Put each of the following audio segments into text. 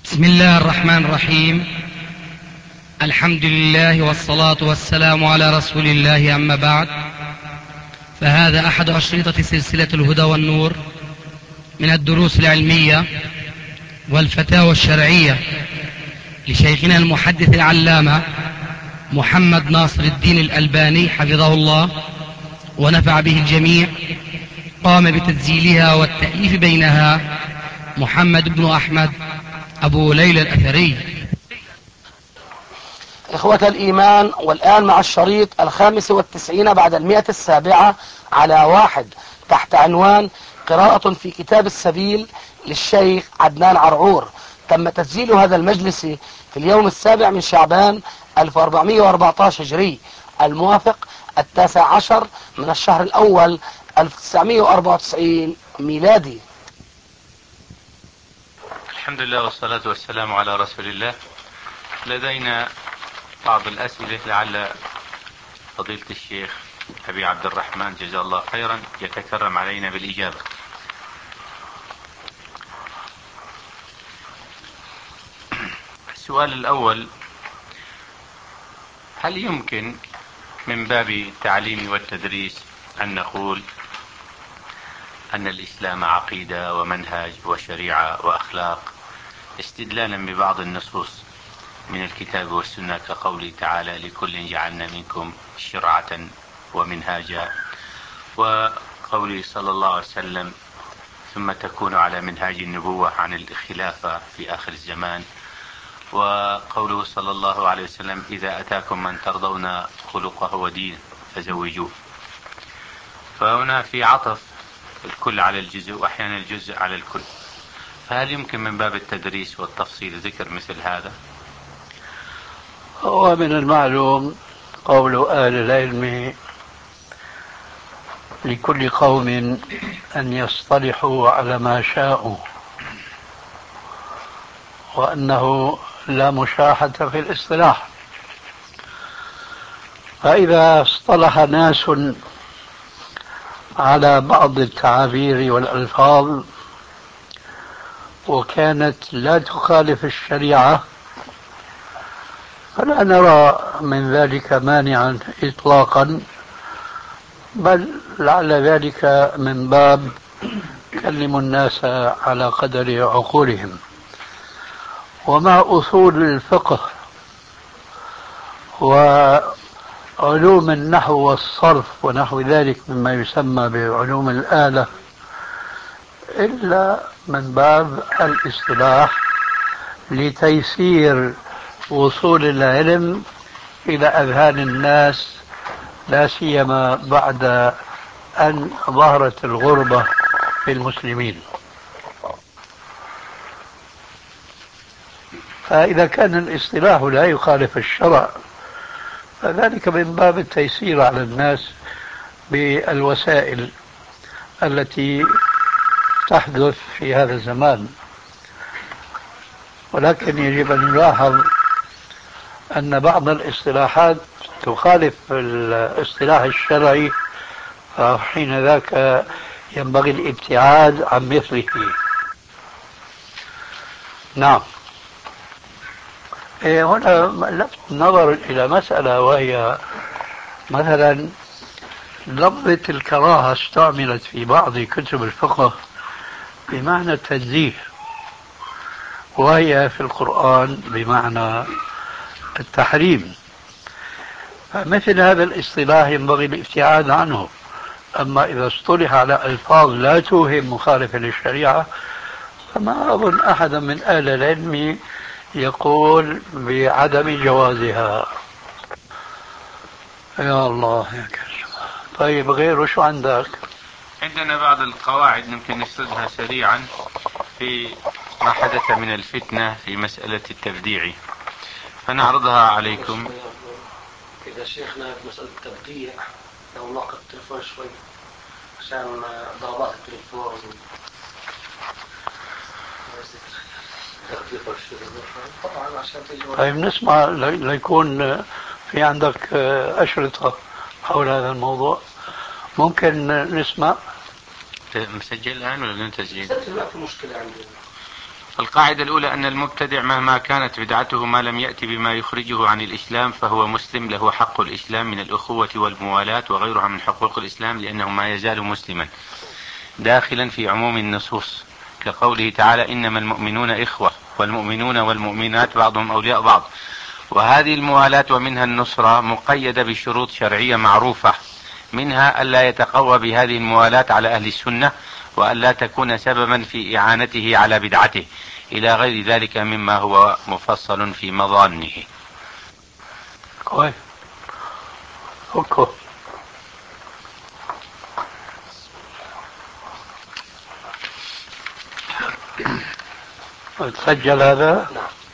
بسم الله الرحمن الرحيم. الحمد لله والصلاة والسلام على رسول الله، أما بعد، فهذا أحد أشرطة سلسلة الهدى والنور من الدروس العلمية والفتاوى الشرعية لشيخنا المحدث العلامة محمد ناصر الدين الألباني حفظه الله ونفع به الجميع. قام بتسجيلها والتأليف بينها محمد بن أحمد أبو ليلى الأثري. إخوة الإيمان، والآن مع الشريط 95 بعد 107 على 1 تحت عنوان قراءة في كتاب السبيل للشيخ عدنان عرعور. تم تسجيل هذا المجلس في اليوم 7 من شعبان 1414 هجري، الموافق 19 من الشهر الأول 1994 ميلادي. الحمد لله والصلاة والسلام على رسول الله. لدينا بعض الأسئلة لعل فضيلة الشيخ أبي عبد الرحمن جزاه الله خيرا يتكرم علينا بالإجابة. السؤال الأول: هل يمكن من باب التعليم والتدريس أن نقول أن الإسلام عقيدة ومنهج وشريعة وأخلاق، استدلالا ببعض النصوص من الكتاب والسنة كقوله تعالى: لكل جعلنا منكم شرعة ومنهاجا، وقوله صلى الله عليه وسلم: ثم تكون على منهاج النبوة عن الخلافة في آخر الزمان، وقوله صلى الله عليه وسلم: إذا أتاكم من ترضون خلقه ودينه فزوجوه. فهنا في عطف الكل على الجزء وأحيانا الجزء على الكل، فهل يمكن من باب التدريس والتفصيل ذكر مثل هذا؟ هو من المعلوم قول أهل العلم: لكل قوم أن يصطلحوا على ما شاءوا، وأنه لا مشاحة في الاصطلاح. فإذا اصطلح ناس على بعض التعابير والألفاظ وكانت لا تخالف الشريعة، فلا نرى من ذلك مانعا إطلاقا، بل لعل ذلك من باب كلموا الناس على قدر عقولهم. ومع أصول الفقه وعلوم النحو والصرف ونحو ذلك مما يسمى بعلوم الآلة، إلا من باب الاصطلاح لتيسير وصول العلم إلى أذهان الناس، لا سيما بعد أن ظهرت الغربة في المسلمين. فإذا كان الاصطلاح لا يخالف الشرع، فذلك من باب التيسير على الناس بالوسائل التي تحدث في هذا الزمان. ولكن يجب أن نلاحظ أن بعض الاصطلاحات تخالف الاصطلاح الشرعي، فحين ذاك ينبغي الابتعاد عن مثله. نعم. هنا لفت النظر إلى مسألة، وهي مثلا لفظة الكراهة استعملت في بعض كتب الفقه بمعنى التنزيه، وهي في القرآن بمعنى التحريم. فمثل هذا الاصطلاح ينبغي الابتعاد عنه. أما إذا اصطلح على ألفاظ لا توهم مخالفة للشريعة، فما أظن أحدا من أهل العلم يقول بعدم جوازها. يا الله يا كريم. طيب، غيره شو عندك؟ عندنا بعض القواعد ممكن نسردها سريعا في ما حدث من الفتنة في مسألة التبديع، فنعرضها عليكم. إذا شيخنا في مسألة التبديع لو نقل التلفون شوي عشان ضربات التلفون. طبعا عشان طيب نسمع ليكون في عندك أشرطة حول هذا الموضوع. ممكن نسمع؟ مسجل الآن ولا بدون تسجيل؟ مسجل، ما في مشكلة عندي. القاعدة الأولى أن المبتدع مهما كانت بدعته ما لم يأتي بما يخرجه عن الإسلام فهو مسلم، له حق الإسلام من الأخوة والموالاة وغيرها من حقوق الإسلام، لأنه ما يزال مسلما داخلا في عموم النصوص، كقوله تعالى إنما المؤمنون إخوة والمؤمنون والمؤمنات بعضهم أولياء بعض. وهذه الموالاة ومنها النصرة مقيدة بشروط شرعية معروفة، منها ألا يتقوى بهذه الموالاة على أهل السنة، وألا تكون سببا في إعانته على بدعته، إلى غير ذلك مما هو مفصل في مظانه. كويس. أوكي. تسجل هذا؟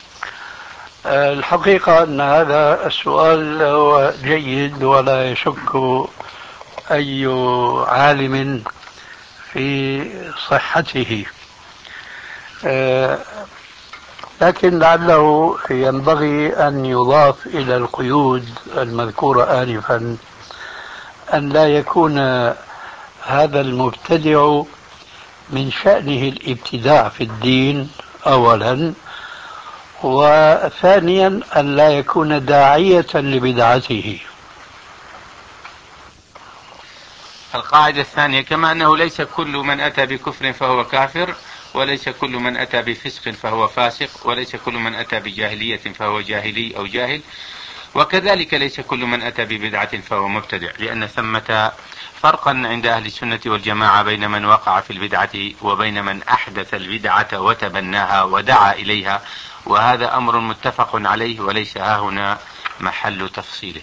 الحقيقة أن هذا السؤال هو جيد ولا يشك أي عالم في صحته، لكن لعله ينبغي أن يضاف إلى القيود المذكورة آنفا أن لا يكون هذا المبتدع من شأنه الابتداع في الدين أولا، وثانيا أن لا يكون داعية لبدعته. القاعدة الثانية كما أنه ليس كل من أتى بكفر فهو كافر، وليس كل من أتى بفسق فهو فاسق، وليس كل من أتى بجاهلية فهو جاهلي أو جاهل، وكذلك ليس كل من أتى ببدعة فهو مبتدع، لأن ثمة فرقا عند أهل السنة والجماعة بين من وقع في البدعة وبين من أحدث البدعة وتبناها ودعا إليها، وهذا أمر متفق عليه وليس هاهنا محل تفصيله.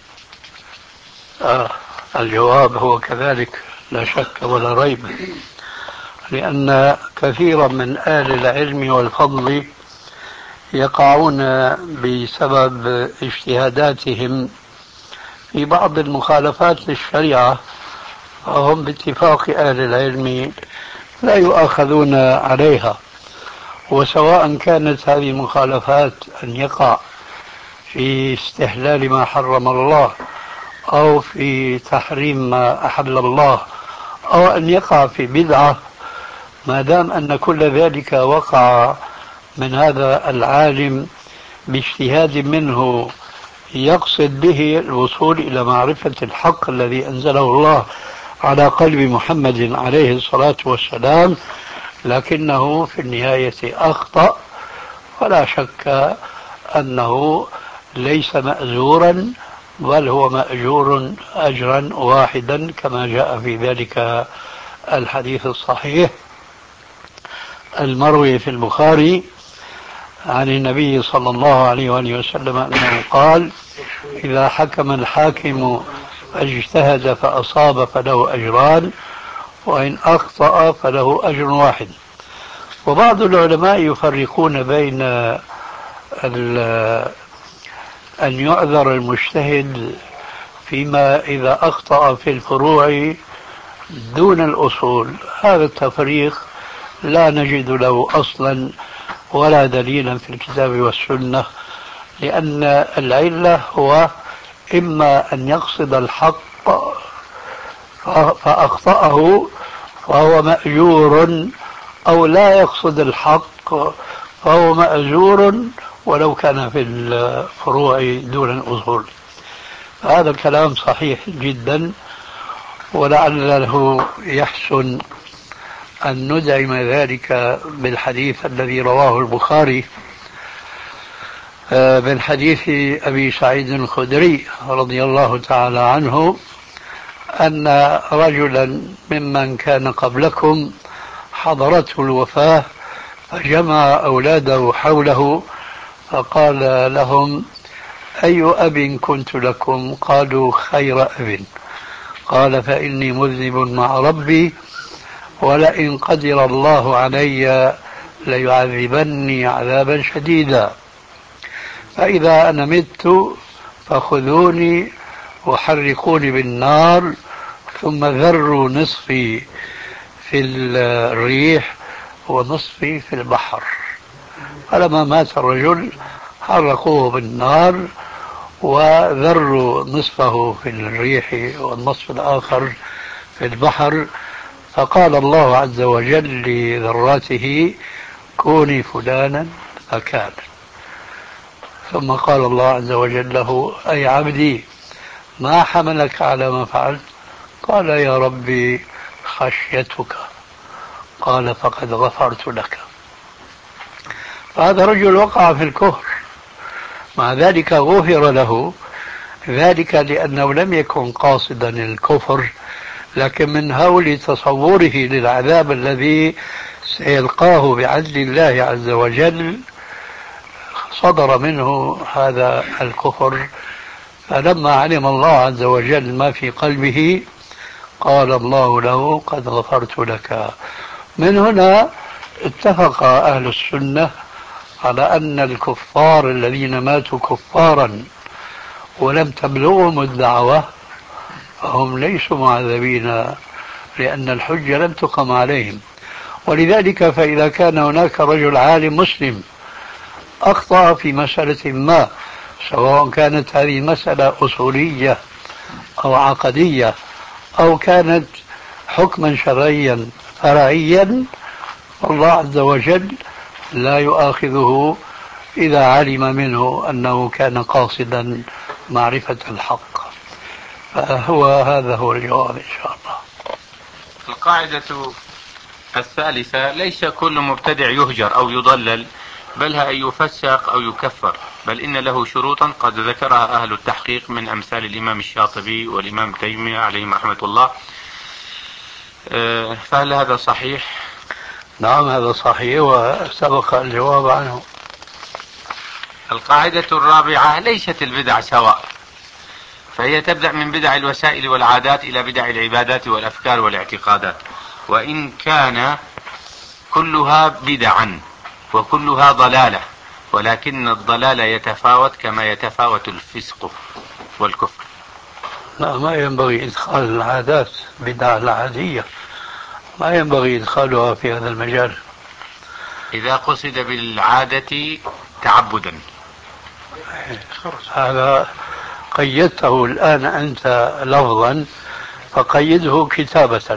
الجواب هو كذلك لا شك ولا ريب، لأن كثيرا من أهل العلم والفضل يقعون بسبب اجتهاداتهم في بعض المخالفات للشريعة، وهم باتفاق أهل العلم لا يؤاخذون عليها، وسواء كانت هذه المخالفات أن يقع في استحلال ما حرم الله أو في تحريم ما أحل الله أو أن يقع في بدعة، ما دام أن كل ذلك وقع من هذا العالم باجتهاد منه يقصد به الوصول إلى معرفة الحق الذي أنزله الله على قلب محمد عليه الصلاة والسلام، لكنه في النهاية أخطأ، ولا شك أنه ليس مأزورا، بل هو مأجور أجرا واحدا كما جاء في ذلك الحديث الصحيح المروي في البخاري عن النبي صلى الله عليه وآله وسلم أنه قال: إذا حكم الحاكم فاجتهد فأصاب فله أجران، وإن أخطأ فله أجر واحد. وبعض العلماء يفرقون بين أن يعذر المجتهد فيما إذا أخطأ في الفروع دون الأصول. هذا التفريق لا نجد له أصلا ولا دليلا في الكتاب والسنة، لأن العلة هو إما أن يقصد الحق فأخطأه فهو مأجور، أو لا يقصد الحق فهو مأجور ولو كان في الفروع دون الأصول. هذا الكلام صحيح جدا، ولعله يحسن أن ندعم ذلك بالحديث الذي رواه البخاري من حديث أبي سعيد الخدري رضي الله تعالى عنه أن رجلا ممن كان قبلكم حضرته الوفاة فجمع أولاده حوله فقال لهم: أي أب كنت لكم؟ قالوا: خير أب. قال: فإني مذنب مع ربي، ولئن قدر الله علي ليعذبني عذابا شديدا، فإذا أنا مت فخذوني وحرقوني بالنار ثم ذروا نصفي في الريح ونصفي في البحر. فلما مات الرجل حرقوه بالنار وذروا نصفه في الريح والنصف الآخر في البحر، فقال الله عز وجل لذراته: كوني فلانا فكان. ثم قال الله عز وجل له: أي عبدي ما حملك على ما فعلت؟ قال: يا ربي خشيتك. قال: فقد غفرت لك. فهذا رجل وقع في الكفر، مع ذلك غفر له، ذلك لأنه لم يكن قاصدا الكفر، لكن من هول تصوره للعذاب الذي سيلقاه بعدل الله عز وجل صدر منه هذا الكفر. فلما علم الله عز وجل ما في قلبه قال الله له: قد غفرت لك. من هنا اتفق أهل السنة على أن الكفار الذين ماتوا كفارا ولم تبلغهم الدعوة فهم ليسوا معذبين، لأن الحجة لم تقم عليهم. ولذلك فإذا كان هناك رجل عالم مسلم أخطأ في مسألة ما، سواء كانت هذه مسألة أصولية أو عقدية أو كانت حكما شرعيا فرعيا، الله عز وجل لا يؤاخذه إذا علم منه أنه كان قاصدا معرفة الحق. هذا هو الجواب إن شاء الله. القاعدة الثالثة: ليس كل مبتدع يهجر أو يضلل، بل أن يفسق أو يكفر، بل إن له شروطا قد ذكرها أهل التحقيق من أمثال الإمام الشاطبي والإمام تيمية عليهم رحمة الله. فهل هذا صحيح؟ نعم، هذا صحيح وسبق الجواب عنه. القاعدة الرابعة: ليست البدع سواء، فهي تبدأ من بدع الوسائل والعادات إلى بدع العبادات والأفكار والاعتقادات، وإن كان كلها بدعا وكلها ضلالة، ولكن الضلال يتفاوت كما يتفاوت الفسق والكفر. لا، ما ينبغي إدخال العادات بدعة العادية، ما ينبغي إدخالها في هذا المجال إذا قصد بالعادة تعبدا. هذا قيدته الآن أنت لفظا، فقيده كتابة،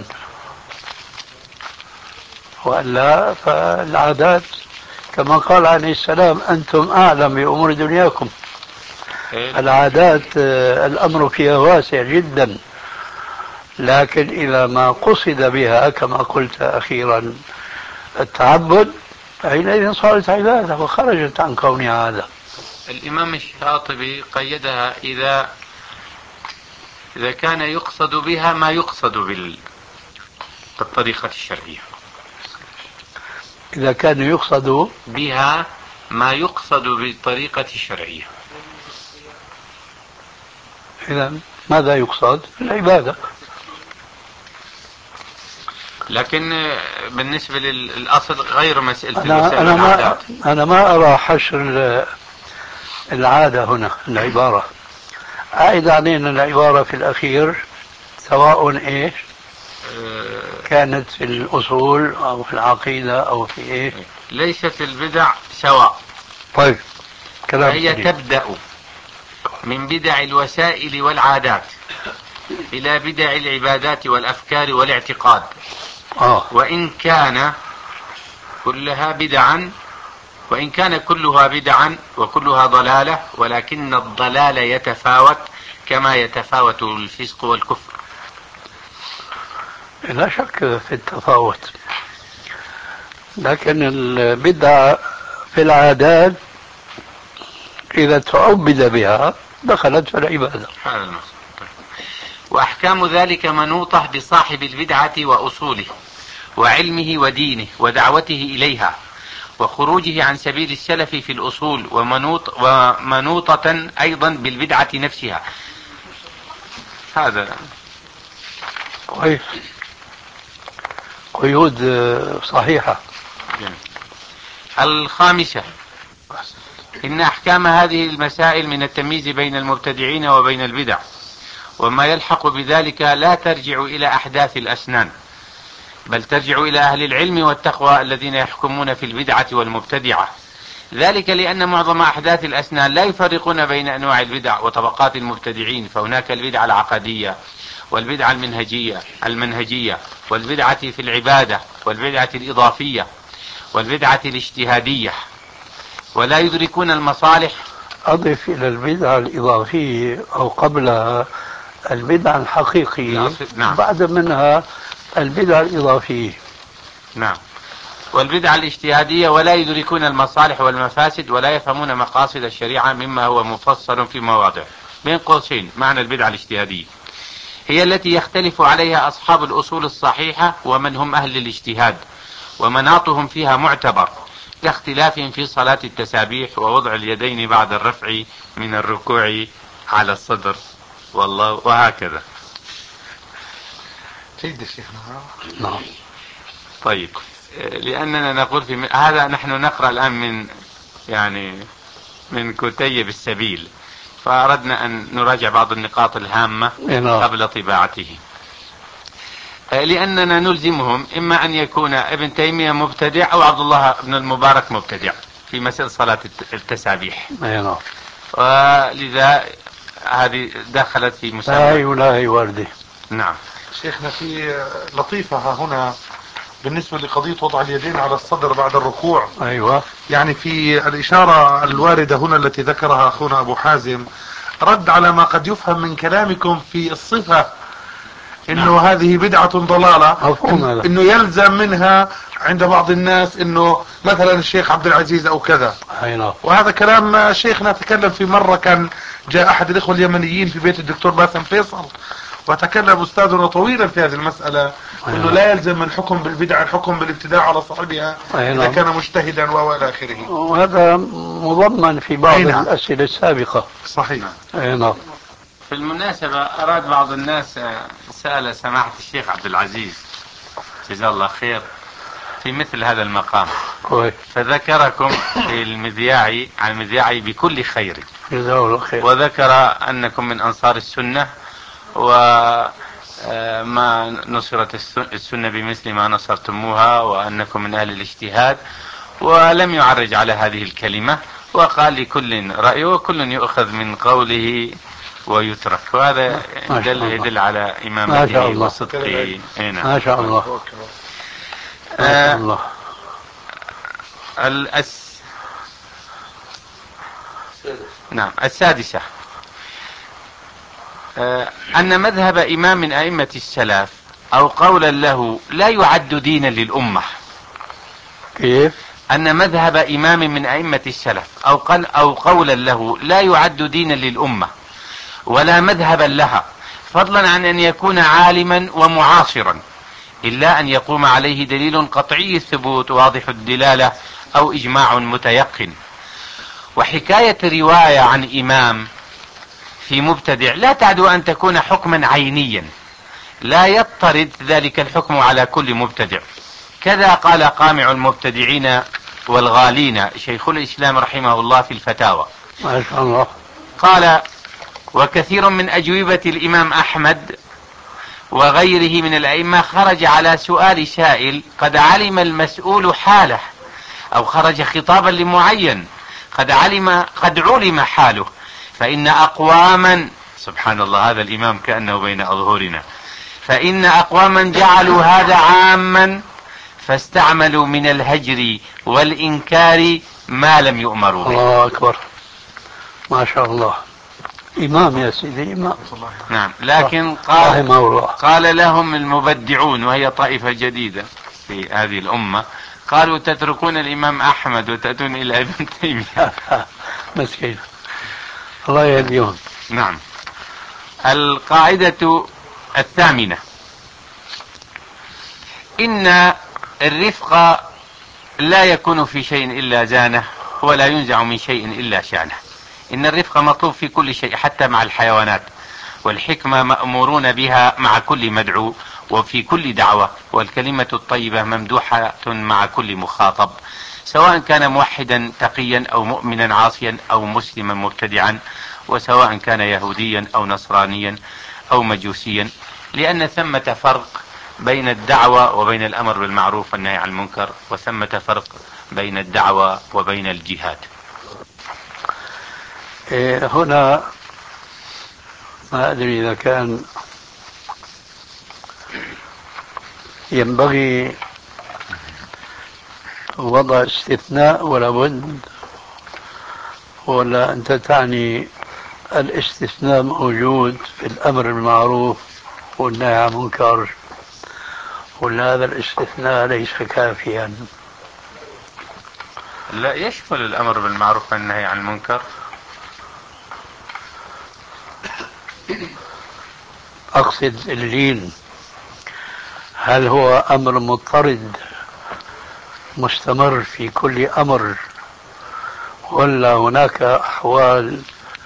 وإلا فالعادات كما قال عليه السلام: أنتم أعلم بأمور دنياكم. العادات الأمر فيها واسع جدا، لكن إذا ما قصد بها كما قلت أخيرا التعبد حينئذ صارت عبادة وخرجت عن كونها عادة. الإمام الشاطبي قيدها إذا كان يقصد بها ما يقصد بالطريقة الشرعية. إذا كان يقصد بها ما يقصد بالطريقة الشرعية. إذا ماذا يقصد؟ العبادة. لكن بالنسبة للأصل غير مسألة الوسائل والعادات. أنا ما أرى حشر العادة هنا. العبارة عائد علينا، العبارة في الأخير سواء إيش كانت في الأصول أو في العقيدة أو في إيش. ليست البدع سواء. طيب، كلام هي تبدأ من بدع الوسائل والعادات إلى بدع العبادات والأفكار والاعتقاد. وإن كان كلها بدعا وكلها ضلالة، ولكن الضلال يتفاوت كما يتفاوت الفسق والكفر. لا شك في التفاوت، لكن البدعة في العادات إذا تعبد بها دخلت في العبادة. وأحكام ذلك منوطة بصاحب البدعة وأصوله وعلمه ودينه ودعوته إليها وخروجه عن سبيل السلف في الأصول، ومنوطة أيضا بالبدعة نفسها. هذا كويس، قيود صحيحة. الخامسة: إن أحكام هذه المسائل من التمييز بين المبتدعين وبين البدع وما يلحق بذلك لا ترجع إلى أحداث الأسنان، بل ترجع إلى أهل العلم والتقوى الذين يحكمون في البدعة والمبتدعة. ذلك لأن معظم أحداث الأسنان لا يفرقون بين أنواع البدع وطبقات المبتدعين، فهناك البدعة العقدية والبدعة المنهجية والبدعة في العبادة والبدعة الإضافية والبدعة الاجتهادية ولا يدركون المصالح. أضف إلى البدعة الإضافية أو قبلها البدعة الحقيقية. نعم. بعد منها البدعة الإضافية. نعم. والبدعة الاجتهادية ولا يدركون المصالح والمفاسد ولا يفهمون مقاصد الشريعة مما هو مفصل في مواضع. بين قوسين معنى البدعة الاجتهادية هي التي يختلف عليها أصحاب الأصول الصحيحة ومن هم أهل الاجتهاد ومناطهم فيها معتبر كاختلافهم في صلاة التسابيح ووضع اليدين بعد الرفع من الركوع على الصدر والله وهكذا. سيد الشيخنا. نعم. طيب، لأننا نقول في هذا نحن نقرأ الآن من كتيب السبيل، فأردنا أن نراجع بعض النقاط الهامة قبل طباعته، لأننا نلزمهم إما أن يكون ابن تيمية مبتدع أو عبد الله بن المبارك مبتدع في مسألة صلاة التسابيح. ولذا هذه دخلت في مسابقة. لا هي واردة. نعم. شيخنا في لطيفة هنا بالنسبة لقضية وضع اليدين على الصدر بعد الركوع. أيوة. يعني في الإشارة الواردة هنا التي ذكرها أخونا أبو حازم رد على ما قد يفهم من كلامكم في الصفة إنه هذه بدعة ضلالة، إنه يلزم منها عند بعض الناس إنه مثلا الشيخ عبد العزيز أو كذا. وهذا كلام شيخنا تكلم في مرة، كان جاء أحد الإخوة اليمنيين في بيت الدكتور باسم فيصل وتكلم أستاذنا طويلا في هذه المسألة، إنه لا يلزم الحكم بالبدعة الحكم بالابتداع على صاحبها إذا كان مجتهدا وإلى آخره. وهذا مضمن في بعض الأسئلة السابقة. صحيح. نعم. في المناسبة أراد بعض الناس سأل سماحة الشيخ عبد العزيز جزاه الله خير في مثل هذا المقام، فذكركم في المذياعي عن المذياعي بكل خير جزاه الله خير، وذكر أنكم من أنصار السنة وما نصرت السنة بمثل ما نصرتموها وأنكم من أهل الاجتهاد، ولم يعرج على هذه الكلمة وقال لكل رأي وكل يؤخذ من قوله ويترك، وهذا يدل على إمامته وصدقه. ما شاء الله. نعم. السادسة أن مذهب إمام من أئمة السلف أو قولا له لا يعد دينا للأمة. كيف؟ أن مذهب إمام من أئمة السلف أو قولا له لا يعد دينا للأمة ولا مذهبا لها، فضلا عن أن يكون عالما ومعاصرا، إلا أن يقوم عليه دليل قطعي الثبوت واضح الدلالة أو إجماع متيقن. وحكاية رواية عن إمام في مبتدع لا تعدو أن تكون حكما عينيا لا يضطرد ذلك الحكم على كل مبتدع. كذا قال قامع المبتدعين والغالين شيخ الإسلام رحمه الله في الفتاوى. ما شاء الله. قال: وكثير من أجوبة الإمام أحمد وغيره من الأئمة خرج على سؤال سائل قد علم المسؤول حاله، أو خرج خطابا لمعين قد علم حاله، فإن أقواما سبحان الله هذا الإمام كأنه بين أظهرنا، فإن أقواما جعلوا هذا عاما فاستعملوا من الهجر والإنكار ما لم يؤمروا به. الله أكبر. ما شاء الله. إمام يا سيدي إمام. نعم. لكن قال لهم المبدعون وهي طائفة جديدة في هذه الأمة، قالوا تتركون الإمام أحمد وتأتون إلى ابن تيمية. مسكين الله يهديهم. نعم. القاعدة الثامنة: إن الرفق لا يكون في شيء إلا زانه ولا ينزع من شيء إلا شانه. إن الرفق مطلوب في كل شيء حتى مع الحيوانات، والحكمة مأمورون بها مع كل مدعو وفي كل دعوة، والكلمة الطيبة ممدوحة مع كل مخاطب، سواء كان موحدا تقيا أو مؤمنا عاصيا أو مسلما مبتدعا، وسواء كان يهوديا أو نصرانيا أو مجوسيا، لأن ثمة فرق بين الدعوة وبين الأمر بالمعروف والنهي عن المنكر، وثمة فرق بين الدعوة وبين الجهاد. هنا ما أدري إذا كان ينبغي وضع استثناء ولا بد، ولا أنت تعني الاستثناء موجود في الأمر بالمعروف والنهي عن المنكر، ولا هذا الاستثناء ليس كافيا؟ لا، يشمل الأمر بالمعروف والنهي عن المنكر. أقصد اللين، هل هو أمر مضطرد مستمر في كل أمر، ولا هناك أحوال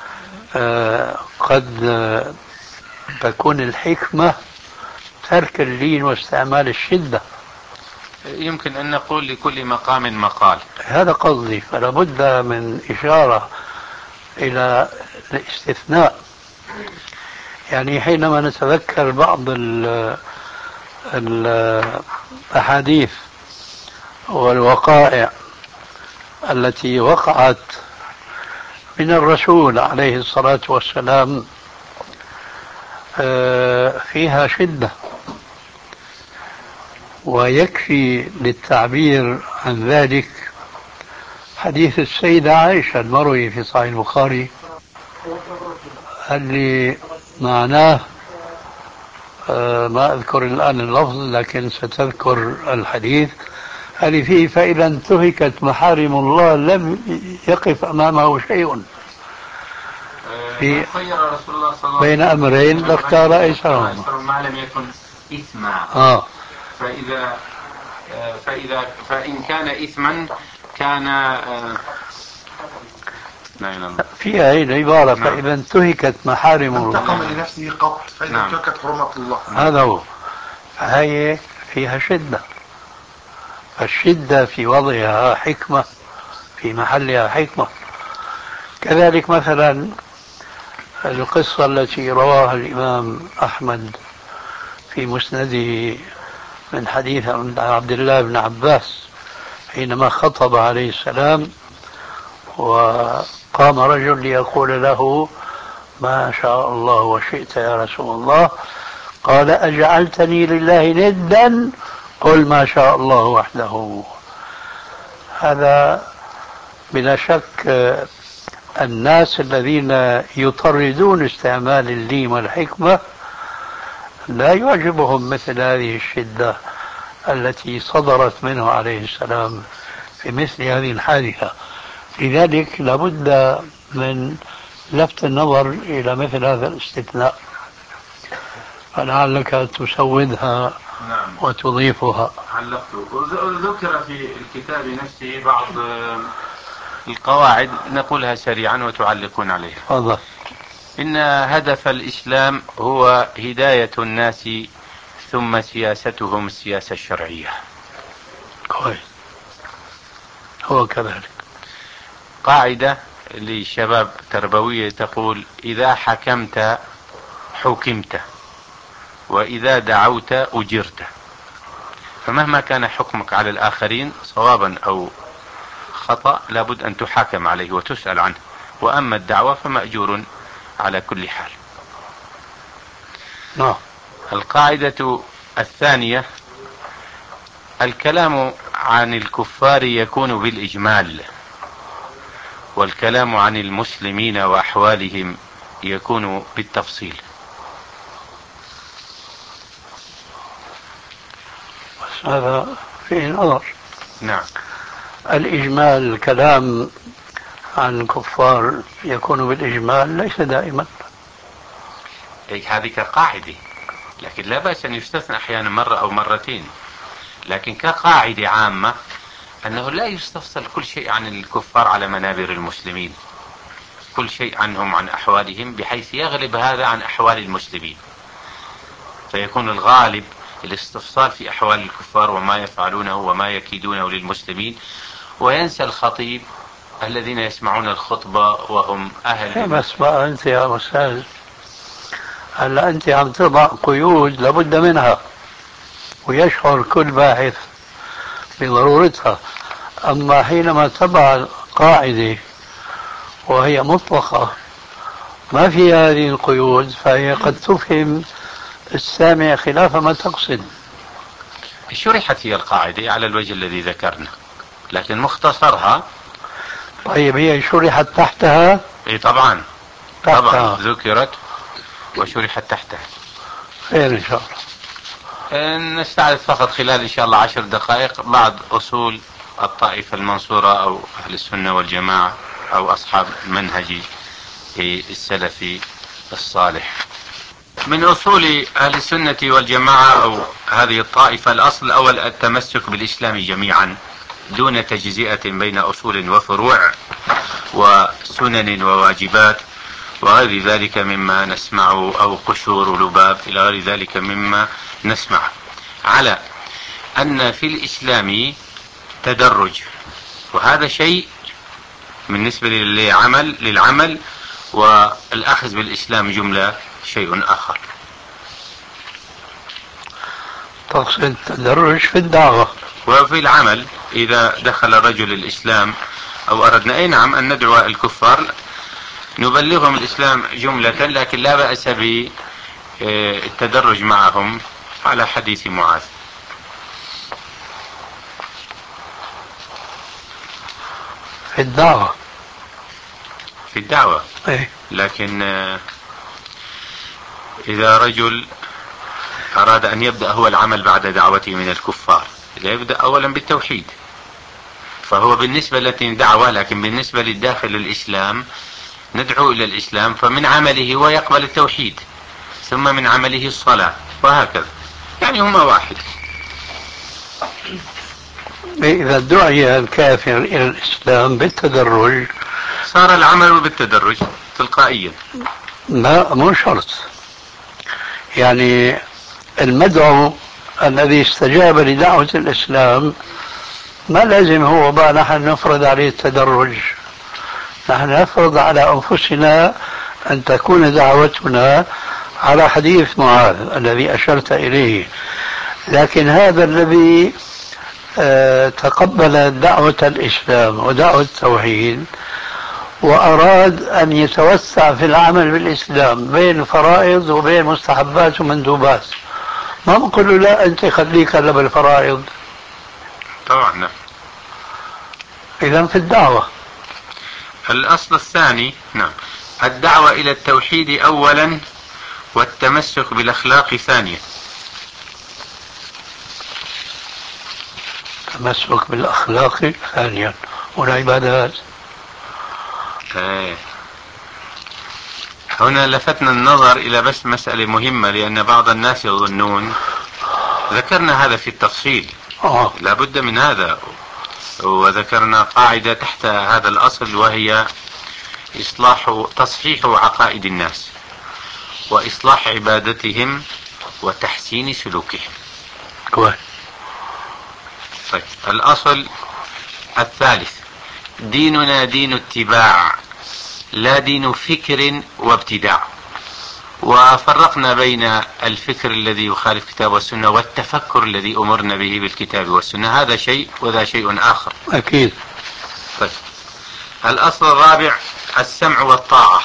قد تكون الحكمة ترك اللين واستعمال الشدة؟ يمكن أن نقول لكل مقام مقال. هذا قصدي، فلا بد من إشارة إلى الاستثناء. يعني حينما نتذكر بعض الأحاديث والوقائع التي وقعت من الرسول عليه الصلاة والسلام فيها شدة، ويكفي للتعبير عن ذلك حديث السيدة عائشة المروي في صحيح البخاري، اللي معناه ما أذكر الآن اللفظ لكن ستذكر الحديث، اللي فيه فإذا انتهكت محارم الله لم يقف أمامه شيء في خير رسول الله صلى الله عليه بين أمرين لاختار أيسرهما ما لم يكن إثما. فإن كان إثما كان فيها هي العبارة فإذا انتهكت محارم الله انتقم لنفسه قط فإذا انتهكت حرمة الله. هذا هو، فهي فيها شدة، الشدة في وضعها حكمة، في محلها حكمة. كذلك مثلا القصة التي رواها الإمام أحمد في مسنده من حديث عبد الله بن عباس حينما خطب عليه السلام وقام رجل ليقول له ما شاء الله وشئت يا رسول الله، قال أجعلتني لله ندا قل ما شاء الله وحده. هذا بلا شك الناس الذين يطردون استعمال اللين والحكمة لا يعجبهم مثل هذه الشدة التي صدرت منه عليه السلام في مثل هذه الحادثة. لذلك لابد من لفت النظر إلى مثل هذا الاستثناء، فلعلك تسودها وتضيفها. ذكر في الكتاب نفسه بعض القواعد نقولها سريعا وتعلقون عليها. فضل. إن هدف الإسلام هو هداية الناس ثم سياستهم السياسة الشرعية. كويس، هو كذلك. قاعدة لشباب تربوية تقول إذا حكمت حكمت وإذا دعوت أجرت، فمهما كان حكمك على الآخرين صوابا أو خطأ لابد أن تحاكم عليه وتسأل عنه، وأما الدعوة فمأجور على كل حال. القاعدة الثانية الكلام عن الكفار يكون بالإجمال، والكلام عن المسلمين وأحوالهم يكون بالتفصيل. بس هذا فيه نظر. نعم. الإجمال، الكلام عن الكفار يكون بالإجمال ليس دائما. هذه كقاعدة، لكن لا بأس أن يستثنى أحيانا مرة أو مرتين، لكن كقاعدة عامة أنه لا يستفصل كل شيء عن الكفار على منابر المسلمين، كل شيء عنهم عن أحوالهم بحيث يغلب هذا عن أحوال المسلمين، فيكون الغالب الاستفصال في أحوال الكفار وما يفعلونه وما يكيدونه للمسلمين، وينسى الخطيب الذين يسمعون الخطبة وهم أهل. بس بقى أنت يا أستاذ، هلا أنت عم تضع قيود لابد منها ويشعر كل باحث بضرورتها، أما حينما تضع قاعدة وهي مطلقة ما في هذه القيود فهي قد تفهم السامع خلاف ما تقصد. شرحت هي القاعدة على الوجه الذي ذكرنا، لكن مختصرها. طيب هي شرحت تحتها؟ اي طبعا، تحتها. طبعا ذكرت وشرحت تحتها. خير ان شاء الله. نستعرض فقط خلال ان شاء الله 10 دقائق بعض اصول الطائفة المنصورة او اهل السنة والجماعة او اصحاب المنهج السلفي الصالح. من اصول اهل السنة والجماعة او هذه الطائفة، الاصل الاول التمسك بالاسلام جميعا دون تجزئة بين اصول وفروع وسنن وواجبات وغير ذلك مما نسمعه او قشور ولباب الى غير ذلك مما نسمع، على ان في الاسلام تدرج، وهذا شيء بالنسبة للعمل، والاخذ بالاسلام جملة شيء اخر. تقصد التدرج في الدعوة وفي العمل اذا دخل رجل الاسلام او اردنا اي نعم ان ندعو الكفار نبلغهم الاسلام جملة، لكن لا بأس بالتدرج معهم على حديث معاذ. في الدعوة. في الدعوة ايه. لكن إذا رجل أراد أن يبدأ هو العمل بعد دعوته من الكفار، إذا يبدأ أولا بالتوحيد فهو بالنسبة لنا دعوة، لكن بالنسبة للداخل الإسلام ندعو إلى الإسلام، فمن عمله ويقبل التوحيد، ثم من عمله الصلاة، وهكذا، يعني هما واحد. إذا دعي الكافر إلى الإسلام بالتدرج صار العمل بالتدرج تلقائيا. لا، مو شرط. يعني المدعو الذي استجاب لدعوة الإسلام ما لازم هو بقى نحن نفرض عليه التدرج. نحن نفرض على أنفسنا أن تكون دعوتنا على حديث معاذ الذي أشرت إليه، لكن هذا الذي تقبل دعوة الإسلام ودعوة التوحيد وأراد أن يتوسع في العمل بالإسلام بين فرائض وبين مستحبات ومندوبات، ما بقول له لا أنت خليك هلا بالفرائض. طبعا لا. إذا في الدعوة الأصل الثاني نعم الدعوة إلى التوحيد أولا والتمسك بالأخلاق ثانيا. التمسك بالأخلاق ثانيا والعبادات. هنا لفتنا النظر إلى بس مسألة مهمة، لأن بعض الناس يظنون، ذكرنا هذا في التفصيل لا بد من هذا، وذكرنا قاعدة تحت هذا الأصل وهي تصحيح عقائد الناس وإصلاح عبادتهم وتحسين سلوكهم. طيب الأصل الثالث ديننا دين اتباع لا دين فكر وابتداع، وفرقنا بين الفكر الذي يخالف الكتاب والسنة والتفكر الذي أمرنا به بالكتاب والسنة، هذا شيء وذا شيء آخر. أكيد. طيب الأصل الرابع السمع والطاعة،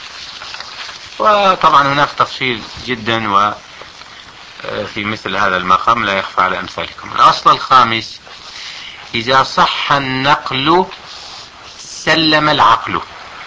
وطبعا هناك تفصيل جدا وفي مثل هذا المقام لا يخفى على أمثالكم. الأصل الخامس إذا صح النقل سلم العقل،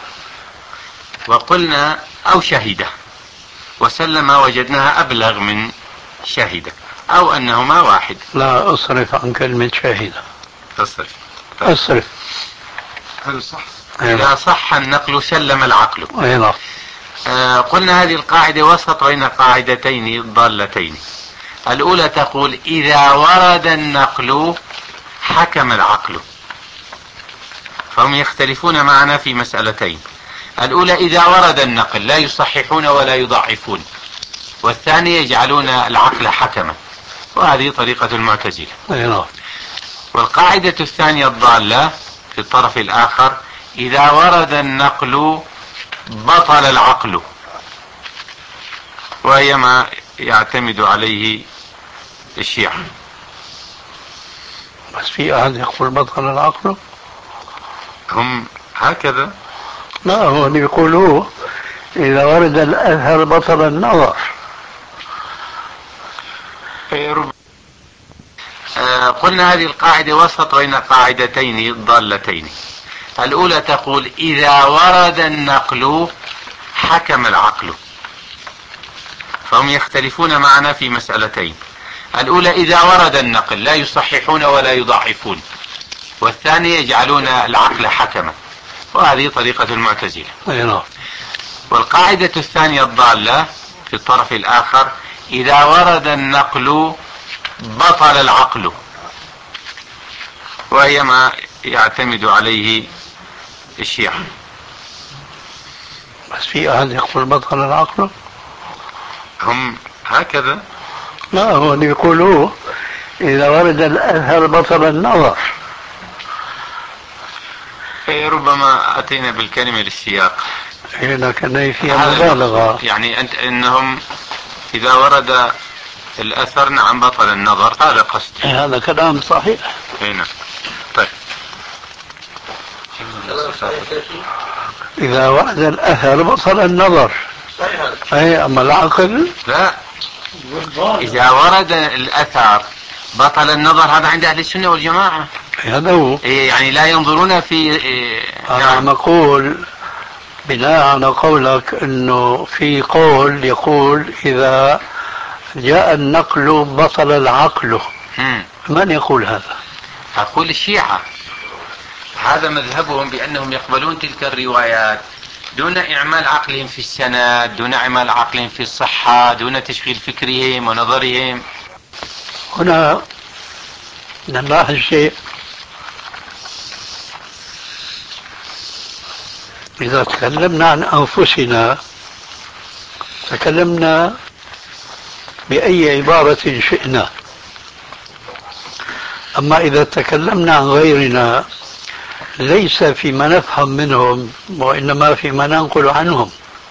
وقلنا أو شهد، وسلم وجدناها أبلغ من شهد، أو أنهما واحد. لا أصرف عن كلمة شهد. أصرف. هل صح؟ إذا صح النقل سلم العقل. أيضا. قلنا هذه القاعدة وسط بين قاعدتين ضالتين. الأولى تقول إذا ورد النقل حكم العقل، فهم يختلفون معنا في مسألتين. الأولى إذا ورد النقل لا يصححون ولا يضعفون، والثانية يجعلون العقل حكما، وهذه طريقة المعتزلة. والقاعدة الثانية الضالة في الطرف الآخر إذا ورد النقل بطل العقل، وهي ما يعتمد عليه الشيعة. بس في أحد يقول بطل العقل؟ هم هكذا. لا، هو اللي يقولوه إذا ورد الأثر بطل النظر. قلنا هذه القاعدة وسط بين قاعدتين ضالتين. الأولى تقول إذا ورد النقل حكم العقل، فهم يختلفون معنا في مسألتين. الأولى إذا ورد النقل لا يصححون ولا يضعفون، والثانية يجعلون العقل حكما، وهذه طريقة المعتزلة. والقاعدة الثانية الضالة في الطرف الآخر إذا ورد النقل بطل العقل، وهي ما يعتمد عليه الشيعة. بس في أحد يقول بطل العقل؟ هم هكذا؟ لا، هو اللي يقولوه إذا ورد الأثر بطل النظر. ربما أتينا بالكلمة للسياق، لكن فيها مبالغة. يعني إنهم إذا ورد الأثر نعم بطل النظر، هذا قصد. هذا كلام صحيح. هنا طيب إذا ورد الأثر بطل النظر. أي أما العقل لا، إذا ورد الأثر بطل النظر، هذا عند أهل السنة والجماعة. هذا هو. يعني لا ينظرون في أنا نقول بناء على قولك أنه في قول يقول إذا جاء النقل بطل العقل. من يقول هذا؟ أقول الشيعة، هذا مذهبهم بأنهم يقبلون تلك الروايات دون إعمال عقلهم في السند، دون إعمال عقلهم في الصحة، دون تشغيل فكرهم ونظرهم. هنا نلاحظ شيء، إذا تكلمنا عن أنفسنا تكلمنا بأي عبارة شئنا، أما إذا تكلمنا عن غيرنا ليس فيما نفهم منهم وإنما فيما ننقل عنهم.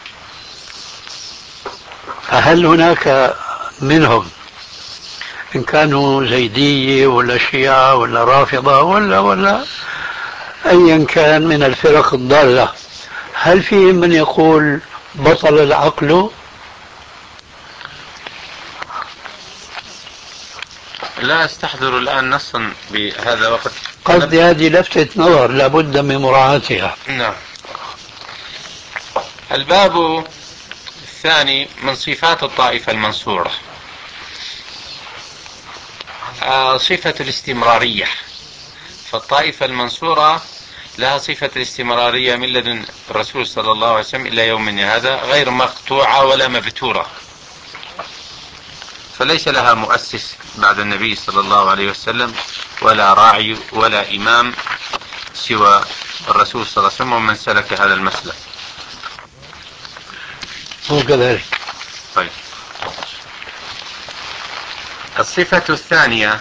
فهل هناك منهم إن كانوا زيدية ولا شيعة ولا رافضة ولا أيا كان من الفرق الضالة، هل فيهم من يقول بطل العقل؟ لا أستحضر الآن نصا بهذا وقت. قصدي هذه لفتة نظر لابد من مراعاتها. نعم. الباب الثاني من صفات الطائفة المنصورة صفة الاستمرارية. فالطائفة المنصورة لها صفة الاستمرارية من لدن الرسول صلى الله عليه وسلم إلى يومنا هذا، غير مقطوعة ولا مبتورة، فليس لها مؤسس بعد النبي صلى الله عليه وسلم ولا راعي ولا إمام سوى الرسول صلى الله عليه وسلم ومن سلك هذا المسلك. هو كذلك. طيب، الصفة الثانية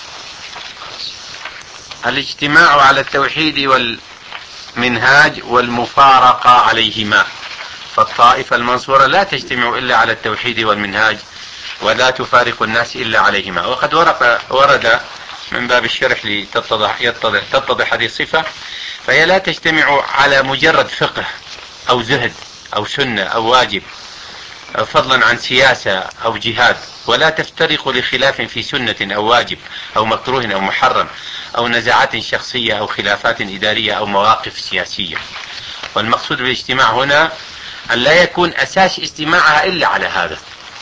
الاجتماع على التوحيد والمنهاج والمفارقة عليهما. فالطائفة المنصورة لا تجتمع إلا على التوحيد والمنهاج ولا تفارق الناس إلا عليهما. وقد ورد من باب الشرح لتتضح هذه الصفة، فهي لا تجتمع على مجرد فقه أو زهد أو سنة أو واجب فضلا عن سياسة أو جهاد، ولا تفترق لخلاف في سنة أو واجب أو مكروه أو محرم أو نزاعات شخصية أو خلافات إدارية أو مواقف سياسية. والمقصود بالاجتماع هنا أن لا يكون أساس اجتماعها إلا على هذا.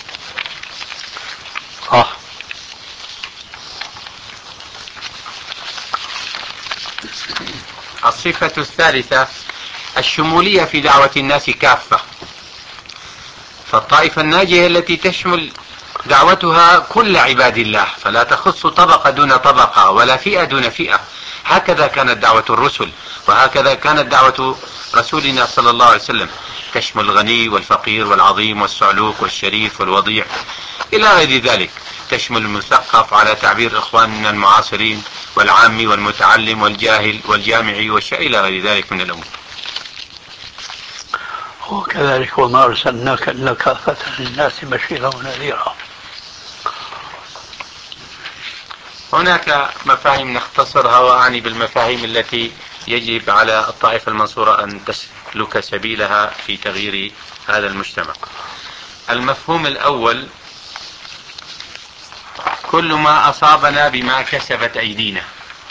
الصفة الثالثة الشمولية في دعوة الناس كافة. فالطائفة الناجية التي تشمل دعوتها كل عباد الله، فلا تخص طبقة دون طبقة ولا فئة دون فئة. هكذا كانت دعوة الرسل، وهكذا كانت دعوة رسولنا صلى الله عليه وسلم، تشمل الغني والفقير والعظيم والصعلوك والشريف والوضيع إلى غير ذلك، تشمل المثقف على تعبير إخواننا المعاصرين والعامي والمتعلم والجاهل والجامعي والشيء إلى غير ذلك من الأمور. وكذلك وما أرسلناك إلا كافة للناس بشيرا ونذيرا. هناك مفاهيم نختصرها، وأعني بالمفاهيم التي يجب على الطائفة المنصورة أن تسلك سبيلها في تغيير هذا المجتمع. المفهوم الأول كل ما أصابنا بما كسبت أيدينا،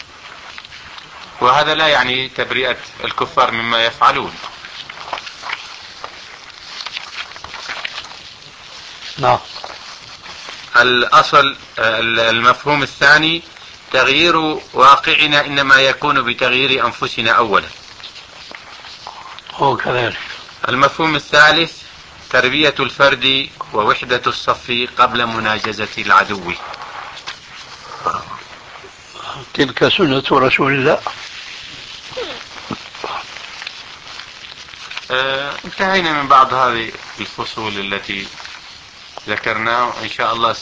وهذا لا يعني تبرئة الكفار مما يفعلون. نعم. الأصل المفهوم الثاني تغيير واقعنا إنما يكون بتغيير أنفسنا أولا. هو كذلك. المفهوم الثالث تربية الفرد ووحدة الصف قبل مناجزة العدو. تلك سنة رسول الله. انتهينا من بعض هذه الفصول التي ذكرناه، إن شاء الله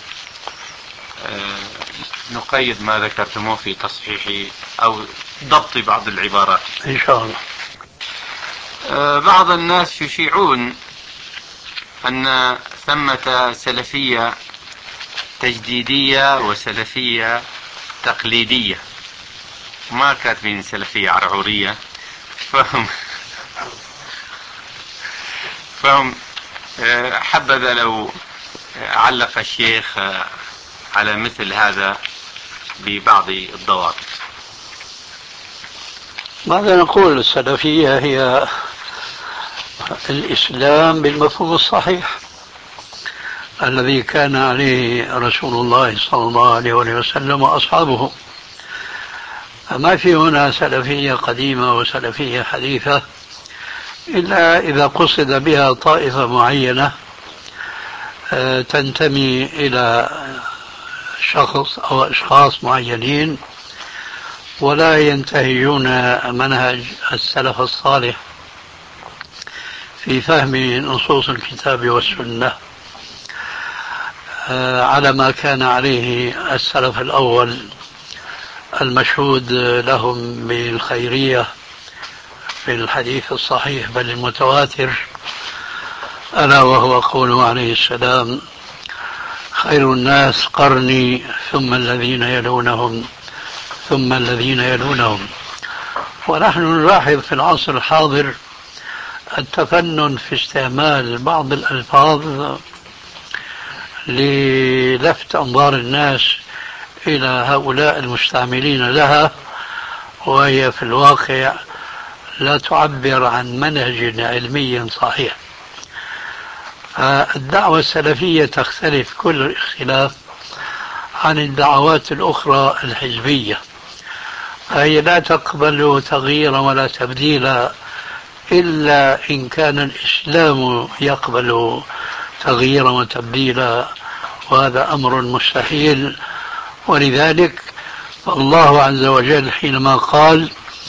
سنقيد ما ذكرتموه في تصحيح أو ضبط بعض العبارات إن شاء الله. بعض الناس يشيعون أن ثمة سلفية تجديدية وسلفية تقليدية، ما كاتبين سلفية عرعورية. فهم حبذا لو علق الشيخ على مثل هذا ببعض الضوابط. ماذا نقول؟ السلفية هي الإسلام بالمفهوم الصحيح الذي كان عليه رسول الله صلى الله عليه وسلم وأصحابه. ما في هنا سلفية قديمة وسلفية حديثة إلا إذا قصد بها طائفة معينة تنتمي إلى شخص أو أشخاص معينين ولا ينتهجون منهج السلف الصالح في فهم نصوص الكتاب والسنة على ما كان عليه السلف الأول المشهود لهم بالخيرية في الحديث الصحيح بل المتواتر، ألا وهو قوله عليه السلام: خير الناس قرني ثم الذين يلونهم ثم الذين يلونهم. ونحن نلاحظ في العصر الحاضر التفنن في استعمال بعض الألفاظ للفت أنظار الناس إلى هؤلاء المستعملين لها، وهي في الواقع لا تعبر عن منهج علمي صحيح. الدعوة السلفية تختلف كل الاختلاف عن الدعوات الأخرى الحزبية، فهي لا تقبل تغييرا ولا تبديلا إلا إن كان الإسلام يقبل تغييرا وتبديلا، وهذا أمر مستحيل. ولذلك الله عز وجل حينما قال: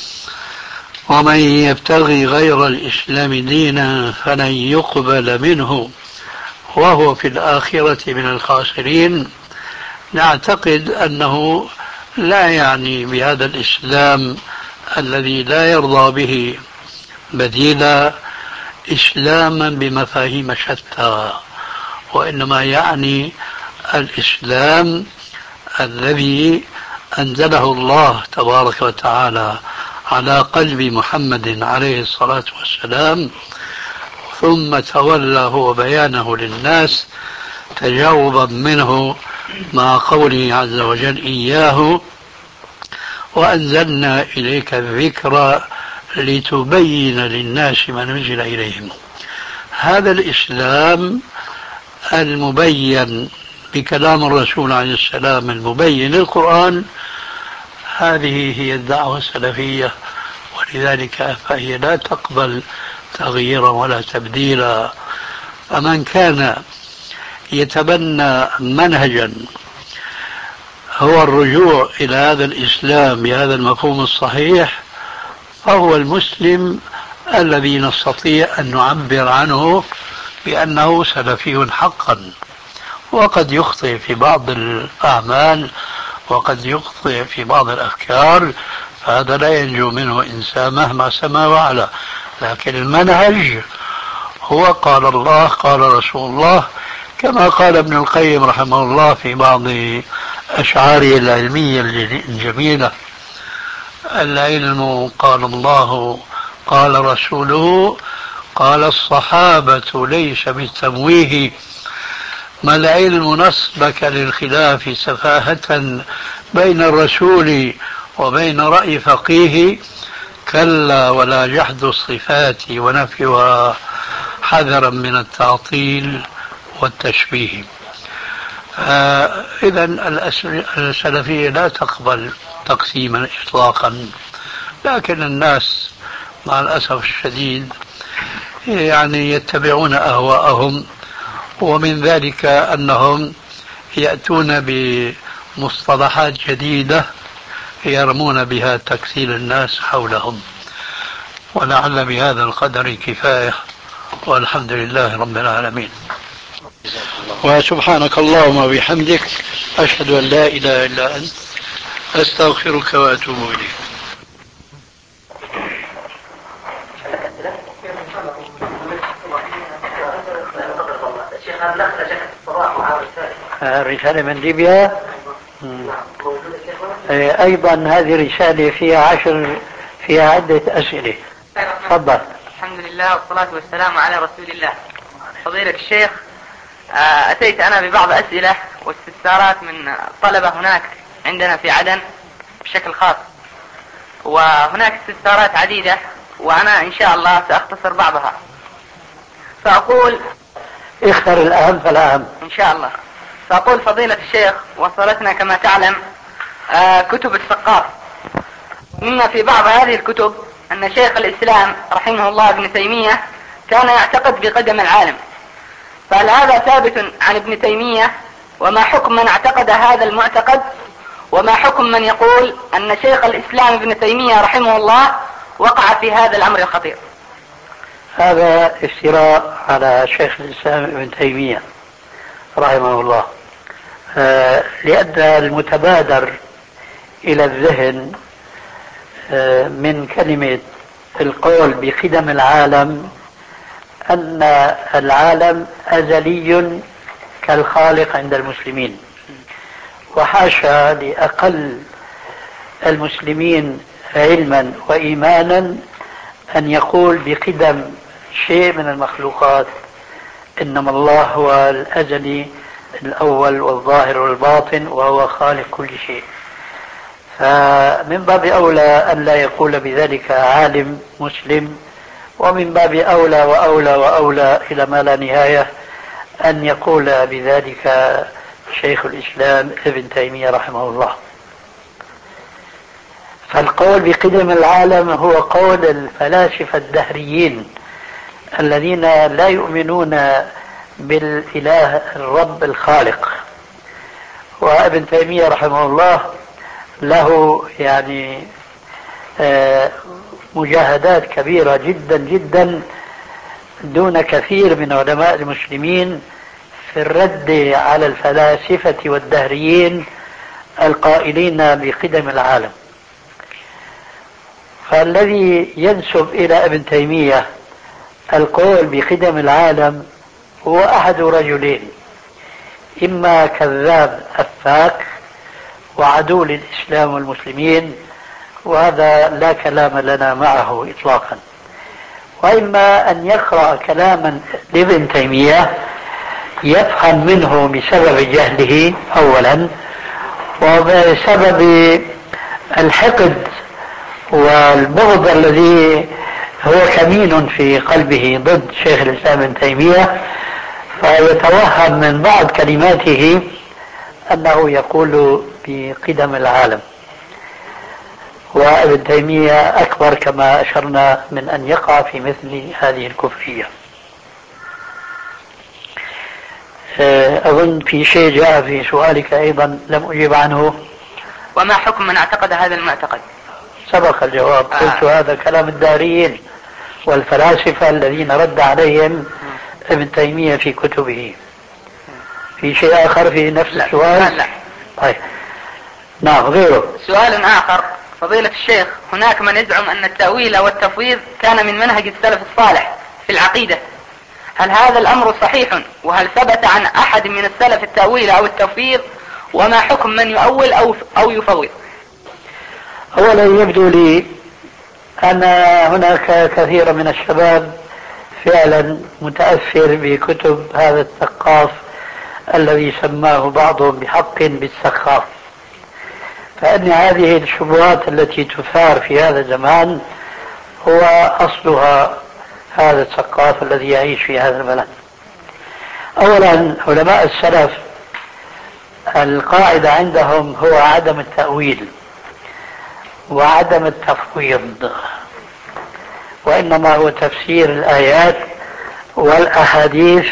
ومن يبتغي غير الإسلام دينا فلن يقبل منه وهو في الآخرة من الخاسرين، نعتقد أنه لا يعني بهذا الإسلام الذي لا يرضى به بديلا إسلاما بمفاهيم شتى، وإنما يعني الإسلام الذي أنزله الله تبارك وتعالى على قلب محمد عليه الصلاة والسلام، ثم تولى هو بيانه للناس تجاوبا منه مع قوله عز وجل: إياه وأنزلنا إليك الذكر لتبين للناس ما نزل إليهم. هذا الإسلام المبين بكلام الرسول عليه السلام المبين للقرآن، هذه هي الدعوة السلفية، ولذلك فهي لا تقبل تغييرا ولا تبديلا. فمن كان يتبنى منهجا هو الرجوع إلى هذا الإسلام بهذا المفهوم الصحيح فهو المسلم الذي نستطيع أن نعبر عنه بأنه سلفي حقا. وقد يخطئ في بعض الأعمال وقد يخطئ في بعض الأفكار، فهذا لا ينجو منه إنسان مهما سما وعلا، لكن المنهج هو قال الله قال رسول الله، كما قال ابن القيم رحمه الله في بعض أشعاره العلمية الجميلة: العلم قال الله قال رسوله قال الصحابة ليس بالتمويه ما العلم نصبك للخلاف سفاهة بين الرسول وبين رأي فقيه؟ كلا ولا جحد الصفات ونفيها حذرا من التعطيل والتشبيه. إذا السلفية لا تقبل تقسيما إطلاقا، لكن الناس مع الأسف الشديد يعني يتبعون أهواءهم، ومن ذلك أنهم يأتون بمصطلحات جديدة يرمون بها تكسيل الناس حولهم. ولعل بهذا القدر كفاية، والحمد لله رب العالمين. وسبحانك اللهم وبحمدك، أشهد أن لا إله إلا أنت، أستغفرك وأتوب إليك. رسالة من ليبيا. أيضا هذه رسالة فيها عدة أسئلة. تفضل. الحمد لله والصلاة والسلام على رسول الله. فضيلة الشيخ، أتيت أنا ببعض أسئلة واستفسارات من طلبة هناك عندنا في عدن بشكل خاص، وهناك استفسارات عديدة وأنا إن شاء الله سأختصر بعضها. فأقول اختر الأهم فالأهم إن شاء الله. فأقول فضيلة الشيخ، وصلتنا كما تعلم كتب الثقاف، مما في بعض هذه الكتب أن شيخ الإسلام رحمه الله ابن تيمية كان يعتقد بقدم العالم، فهل هذا ثابت عن ابن تيمية؟ وما حكم من اعتقد هذا المعتقد؟ وما حكم من يقول أن شيخ الإسلام ابن تيمية رحمه الله وقع في هذا الأمر الخطير؟ هذا افتراء على شيخ الإسلام ابن تيمية رحمه الله، لأن المتبادر إلى الذهن من كلمة القول بقدم العالم أن العالم أزلي كالخالق عند المسلمين، وحاشا لأقل المسلمين علما وإيمانا أن يقول بقدم شيء من المخلوقات، إنما الله هو الأزلي الأول والظاهر والباطن وهو خالق كل شيء. فمن باب أولى أن لا يقول بذلك عالم مسلم، ومن باب أولى وأولى وأولى إلى ما لا نهاية أن يقول بذلك شيخ الإسلام ابن تيمية رحمه الله. فالقول بقدم العالم هو قول الفلاسفة الدهريين الذين لا يؤمنون بالإله الرب الخالق. وابن تيمية رحمه الله له يعني مجاهدات كبيرة جدا جدا دون كثير من علماء المسلمين في الرد على الفلاسفة والدهريين القائلين بقدم العالم. فالذي ينسب إلى ابن تيمية القول بقدم العالم هو أحد رجلين: إما كذاب أفاك وعدو للإسلام والمسلمين، وهذا لا كلام لنا معه إطلاقا، وإما أن يقرأ كلاما لابن تيمية يفهم منه بسبب جهله أولا، وبسبب الحقد والبغض الذي هو كمين في قلبه ضد شيخ الإسلام ابن تيمية، فيتوهم من بعض كلماته أنه يقول بقدم العالم. وابن تيمية أكبر كما أشرنا من أن يقع في مثل هذه الكفرية. أظن في شيء جاء في سؤالك أيضا لم أجيب عنه: وما حكم من اعتقد هذا المعتقد؟ سبق الجواب، قلت هذا كلام الداريين والفلاسفة الذين رد عليهم ابن تيمية في كتبه. في شيء آخر في نفس السؤال؟ لا. طيب نعم، غيره. سؤال آخر فضيلة الشيخ: هناك من يزعم أن التأويل والتفويض كان من منهج السلف الصالح في العقيدة، هل هذا الأمر صحيح؟ وهل ثبت عن أحد من السلف التأويل أو التفويض؟ وما حكم من يؤول أو يفوض؟ أولا يبدو لي أن هناك كثير من الشباب فعلا متأثر بكتب هذا الثقاف الذي سماه بعضهم بحق بالسخاف. فإن هذه الشبهات التي تثار في هذا الزمان هو أصلها هذا السقاف الذي يعيش في هذا البلد. أولا علماء السلف القاعدة عندهم هو عدم التأويل وعدم التفويض، وإنما هو تفسير الآيات والأحاديث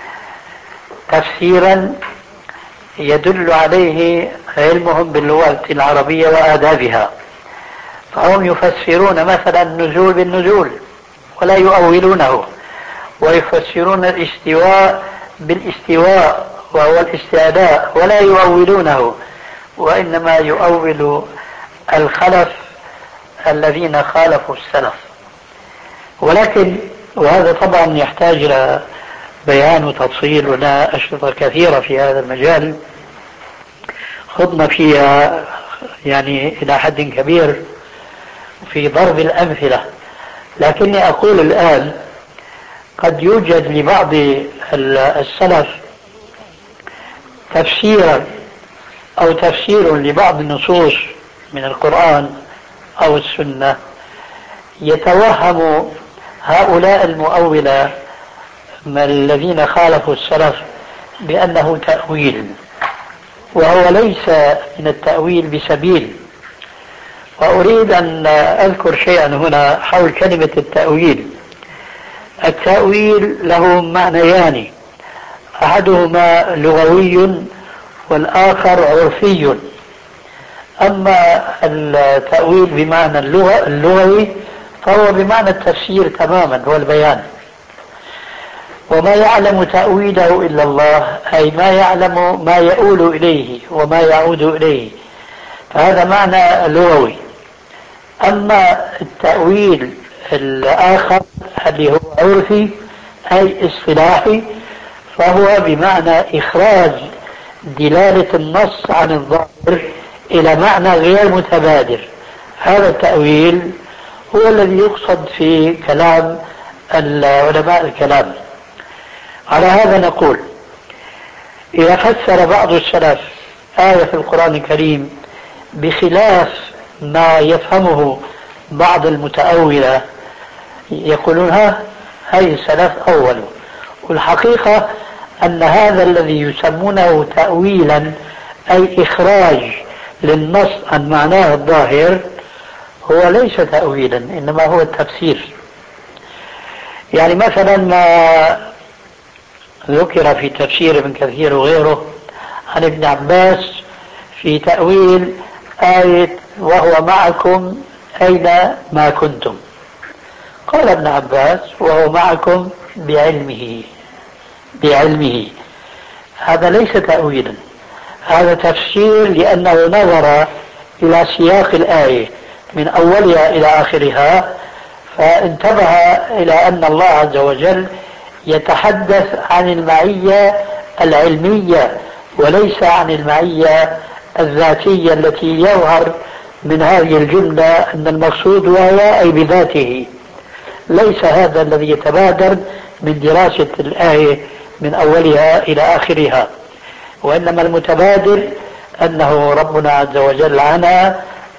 تفسيرا يدل عليه علمهم باللغة العربية وآدابها. فهم يفسرون مثلا النزول بالنزول ولا يؤولونه، ويفسرون الاستواء بالاستواء وهو الاستعلاء ولا يؤولونه، وإنما يؤول الخلف الذين خالفوا السلف. ولكن وهذا طبعا يحتاج إلى بيان وتفصيل، ولنا أشرطة كثيرة في هذا المجال خضنا فيها يعني إلى حد كبير في ضرب الأمثلة. لكني أقول الآن قد يوجد لبعض السلف تفسيرا أو تفسير لبعض النصوص من القرآن أو السنة يتوهم هؤلاء المؤولة الذين خالفوا السلف بأنه تأويل، وهو ليس من التأويل بسبيل. وأريد أن أذكر شيئا هنا حول كلمة التأويل. التأويل له معنيان، أحدهما لغوي والآخر عرفي. أما التأويل بمعنى اللغوي فهو بمعنى التفسير تماما، هو البيان. وما يعلم تأويله إلا الله، أي ما يعلم ما يؤول إليه وما يعود إليه، فهذا معنى لغوي. أما التأويل الآخر اللي هو عرفي أي اصطلاحي فهو بمعنى إخراج دلالة النص عن الظاهر إلى معنى غير متبادر. هذا التأويل هو الذي يقصد في كلام علماء الكلام. على هذا نقول إذا فسر بعض السلف آية في القرآن الكريم بخلاف ما يفهمه بعض المتأولة يقولون هاي السلف أول. والحقيقة أن هذا الذي يسمونه تأويلا أي إخراج للنص عن معناه الظاهر هو ليس تأويلا، إنما هو التفسير. يعني مثلا ما ذكر في تفسير ابن كثير وغيره عن ابن عباس في تأويل آية وهو معكم أين ما كنتم، قال ابن عباس وهو معكم بعلمه. هذا ليس تأويلا، هذا تفسير، لأنه نظر إلى سياق الآية من أولها إلى آخرها فانتبه إلى أن الله عز وجل يتحدث عن المعية العلمية وليس عن المعية الذاتية التي يظهر من هذه الجملة أن المقصود وهي أي بذاته. ليس هذا الذي يتبادر من دراسة الآية من أولها إلى آخرها، وإنما المتبادر أنه ربنا عز وجل عن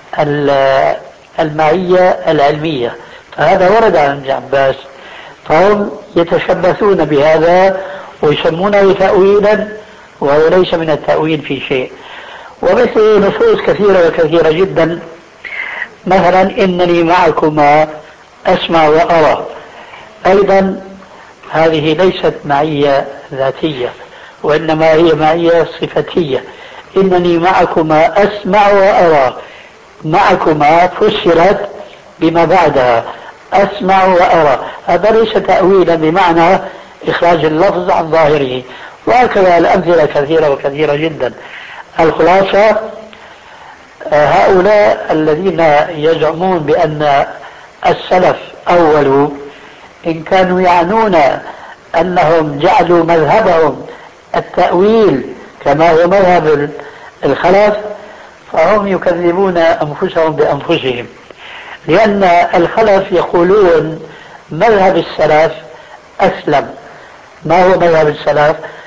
المعية العلمية. فهذا ورد عن ابن عباس، فهم يتشبثون بهذا ويسمونه تأويلا وهو ليس من التأويل في شيء. ومثل نصوص كثيرة وكثيرة جدا، مثلا إنني معكما أسمع وأرى، أيضا هذه ليست معية ذاتية وإنما هي معية صفتية. إنني معكما أسمع وأرى، معكما فسرت بما بعدها أسمع وأرى، هذا ليس تأويلا بمعنى إخراج اللفظ عن ظاهره. وهكذا الأمثلة كثيرة وكثيرة جدا. الخلاصة هؤلاء الذين يزعمون بأن السلف أولوا إن كانوا يعنون أنهم جعلوا مذهبهم التأويل كما هو مذهب الخلف فهم يكذبون أنفسهم بأنفسهم، لأن الخلف يقولون مذهب السلف أسلم. ما هو مذهب السلف؟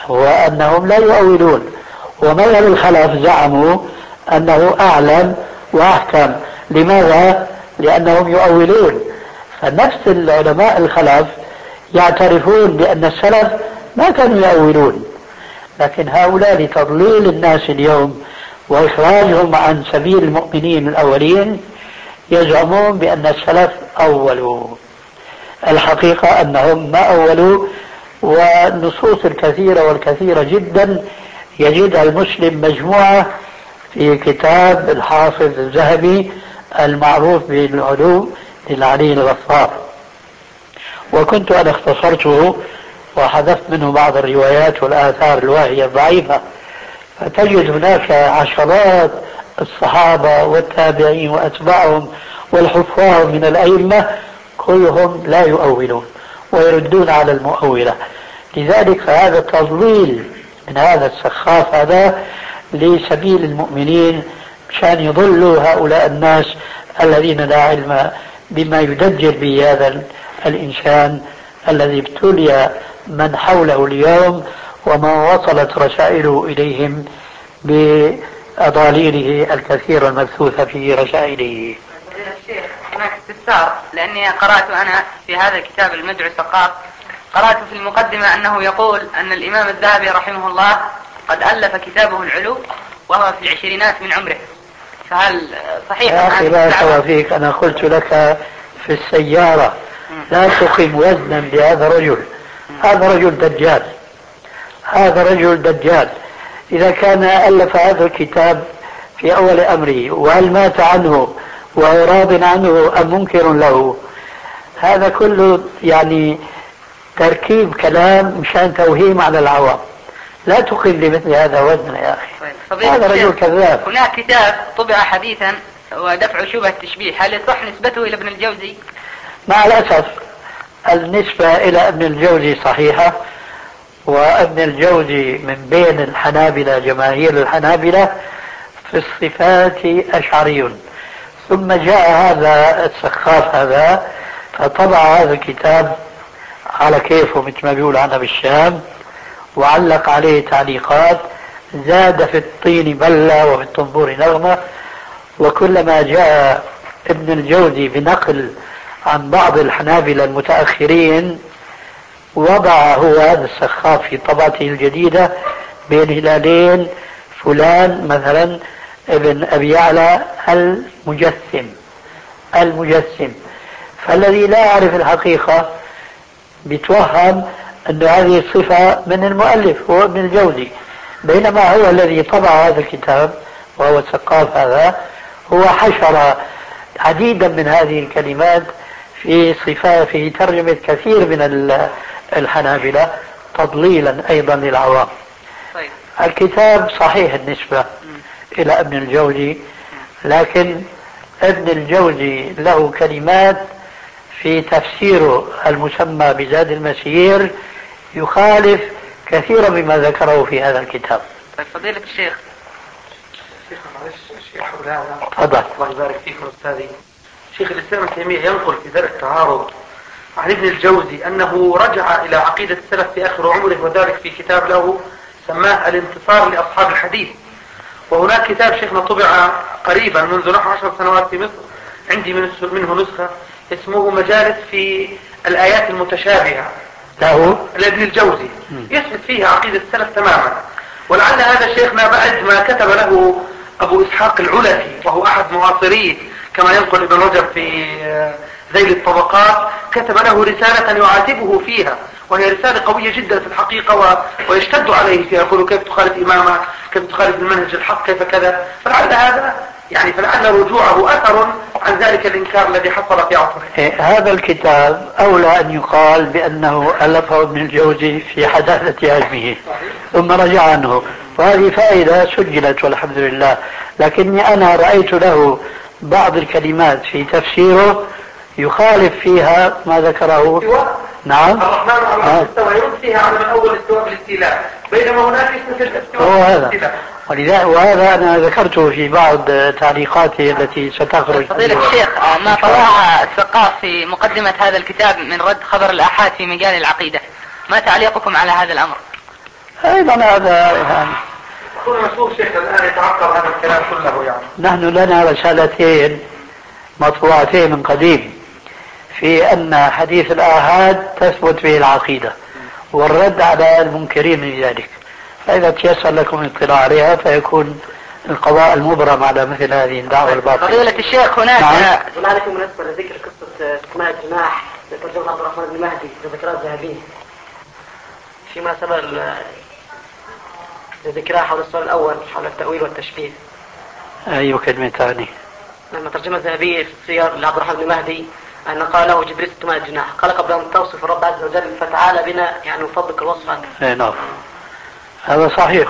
وأنهم لا يؤولون. ومذهب الخلف زعموا أنه أعلم وأحكم. لماذا؟ لأنهم يؤولون. فنفس العلماء الخلف يعترفون بأن السلف ما كانوا يؤولون، لكن هؤلاء لتضليل الناس اليوم وإخراجهم عن سبيل المؤمنين الأولين يزعمون بأن السلف أولوا. الحقيقة أنهم ما أولوا، والنصوص الكثيرة والكثيرة جدا يجدها المسلم مجموعة في كتاب الحافظ الذهبي المعروف بالعلو للعلي الغفار، وكنت أنا اختصرته وحذفت منه بعض الروايات والآثار الواهية الضعيفة، فتجد هناك عشرات الصحابة والتابعين وأتباعهم والحفاظ من الأئمة كلهم لا يؤولون ويردون على المؤولة. لذلك فهذا تضليل من هذا السخاف هذا لسبيل المؤمنين مشان يضلوا هؤلاء الناس الذين لا علم بما يدجل به هذا الإنسان الذي ابتلي من حوله اليوم وما وصلت رسائله إليهم بأضاليله الكثيرة المبثوثة في رسائله. الشيخ هناك استفسار، لأني قرأت أنا في هذا الكتاب المدعو الثقاف، قرأت في المقدمة أنه يقول أن الإمام الذهبي رحمه الله قد ألف كتابه العلو وهو في العشرينات من عمره، فهل صحيح؟ يا أخي لا توافيك، أنا قلت لك في السيارة لا تقم وزنا بهذا الرجل، هذا رجل دجال، هذا رجل دجال. إذا كان ألف هذا الكتاب في أول أمره وهل مات عنه وهو راض عنه أم منكر له، هذا كله يعني تركيب كلام مشان توهيم على العوام. لا تقم لمثل هذا وزن يا أخي، هذا رجل كذاب. هناك كتاب طبع حديثا ودفع شبهة التشبيه، هل يصح نسبته إلى ابن الجوزي؟ مع الأسف النسبة إلى ابن الجوزي صحيحة، وابن الجوزي من بين الحنابلة جماهير الحنابلة في الصفات أشعري، ثم جاء هذا السخاف هذا فطبع هذا الكتاب على كيفه مثل ما بيقول عنها بالشام، وعلق عليه تعليقات، زاد في الطين بلة وفي الطنبور نغمة. وكلما جاء ابن الجوزي بنقل عن بعض الحنابلة المتأخرين وضع هو هذا السخاف في طبعته الجديدة بين هلالين فلان مثلا ابن أبي يعلى المجسم. فالذي لا يعرف الحقيقة بيتوهم أن هذه الصفة من المؤلف هو ابن الجوزي، بينما هو الذي طبع هذا الكتاب وهو السقاف هذا هو حشر عديدا من هذه الكلمات في صفات في ترجمة كثير من الحنابلة تضليلا أيضا للعوام. طيب. الكتاب صحيح النسبة إلى ابن الجوزي، لكن ابن الجوزي له كلمات في تفسيره المسمى بزاد المسير يخالف كثيرا مما ذكره في هذا الكتاب. طيب فضيلة الشيخ. معلش شيخ حول هذا. تفضل. الله يبارك فيكم أستاذي. شيخ الإسلام ابن تيمية ينقل في درء التعارض عن ابن الجوزي أنه رجع إلى عقيدة السلف في آخر عمره، وذلك في كتاب له سماه الانتصار لأصحاب الحديث. وهناك كتاب شيخنا طبع قريبا منذ نحو 10 سنوات في مصر، عندي منه نسخة اسمه مجالس في الآيات المتشابهة له لابن الجوزي، يثبت فيها عقيدة السلف تماما. ولعل هذا شيخنا بعد ما كتب له أبو إسحاق العلفي وهو أحد معاصريه كما ينقل ابن رجب في ذيل الطبقات، كتب له رسالة يعاتبه فيها، وهي رسالة قوية جدا في الحقيقة ويشتد عليه فيها، يقول كيف تخالف إمامه، كيف تخالف المنهج الحق، كيف كذا. فلعل هذا يعني فلعل رجوعه أثر عن ذلك الإنكار الذي حصل في عصره. هذا الكتاب أولى أن يقال بأنه ألفه ابن الجوزي في حداثة علمه ثم رجع عنه، وهذه فائدة سجلت والحمد لله. لكني أنا رأيت له بعض الكلمات في تفسيره يخالف فيها ما ذكره. نعم. الرحمن على العرش استوى، يرد فيها على من أول استواء بالاستيلاء، بينما هناك اسم في الاستواء هو هذا. وهذا أنا ذكرته في بعض تعليقاتي التي ستخرج. فضيلة الشيخ، ما طلعها الثقاف في مقدمة هذا الكتاب من رد خبر الآحاد في مجال العقيدة، ما تعليقكم على هذا الأمر؟ أيضا هذا يعني يكون مسؤول شيخ الآن يتعقب هذا الكلام كله يعني. نحن لنا رسالتين مطبوعتين من قديم في أن حديث الآحاد تثبت به العقيدة والرد على المنكرين من ذلك، فإذا تيسر لكم الاطلاع عليها فيكون القضاء المبرم على مثل هذه الدعوة الباطلة. فضيلة الشيخ هناك هنالك مناسبة لذكر قصة سماع الجناح لترجمة عبد الرحمن بن مهدي لذكرى الذهبية في مناسبة لذكرها حول السؤال الأول حول التأويل والتشبيه. أي كلمة ثانية؟ لما ترجمة الذهبية في السير لعبد الرحمن بن مهدي أن قال له جبريل سماع الجناح قال قبل أن توصف الرب عز وجل فتعالى بنا يعني نفضلك الوصف عنه. أي نعم هذا صحيح.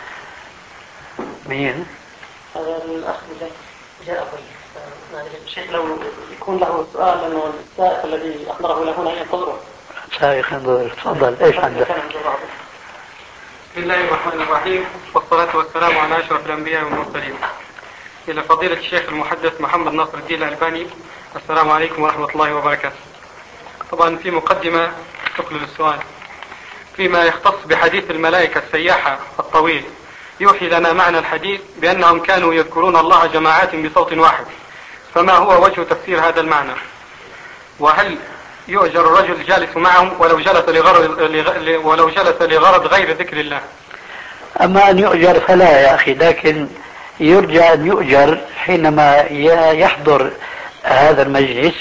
مين؟ هذا الأخ جاء الشيخ لو يكون له سؤال أنه السائق الذي أحضره إلى هنا ينتظره. سائق ينتظر، تفضل إيش عندك؟ بسم الله الرحمن الرحيم والصلاة والسلام على أشرف الأنبياء والمرسلين. إلى فضيلة الشيخ المحدث محمد ناصر الدين الألباني، السلام عليكم ورحمة الله وبركاته. طبعا في مقدمة تقلل السؤال فيما يختص بحديث الملائكة السياحة الطويل، يوحي لنا معنى الحديث بأنهم كانوا يذكرون الله جماعات بصوت واحد، فما هو وجه تفسير هذا المعنى؟ وهل يؤجر الرجل جالس معهم ولو جلس لغرض غير ذكر الله؟ أما أن يؤجر فلا يا أخي، لكن يرجى أن يؤجر حينما يحضر هذا المجلس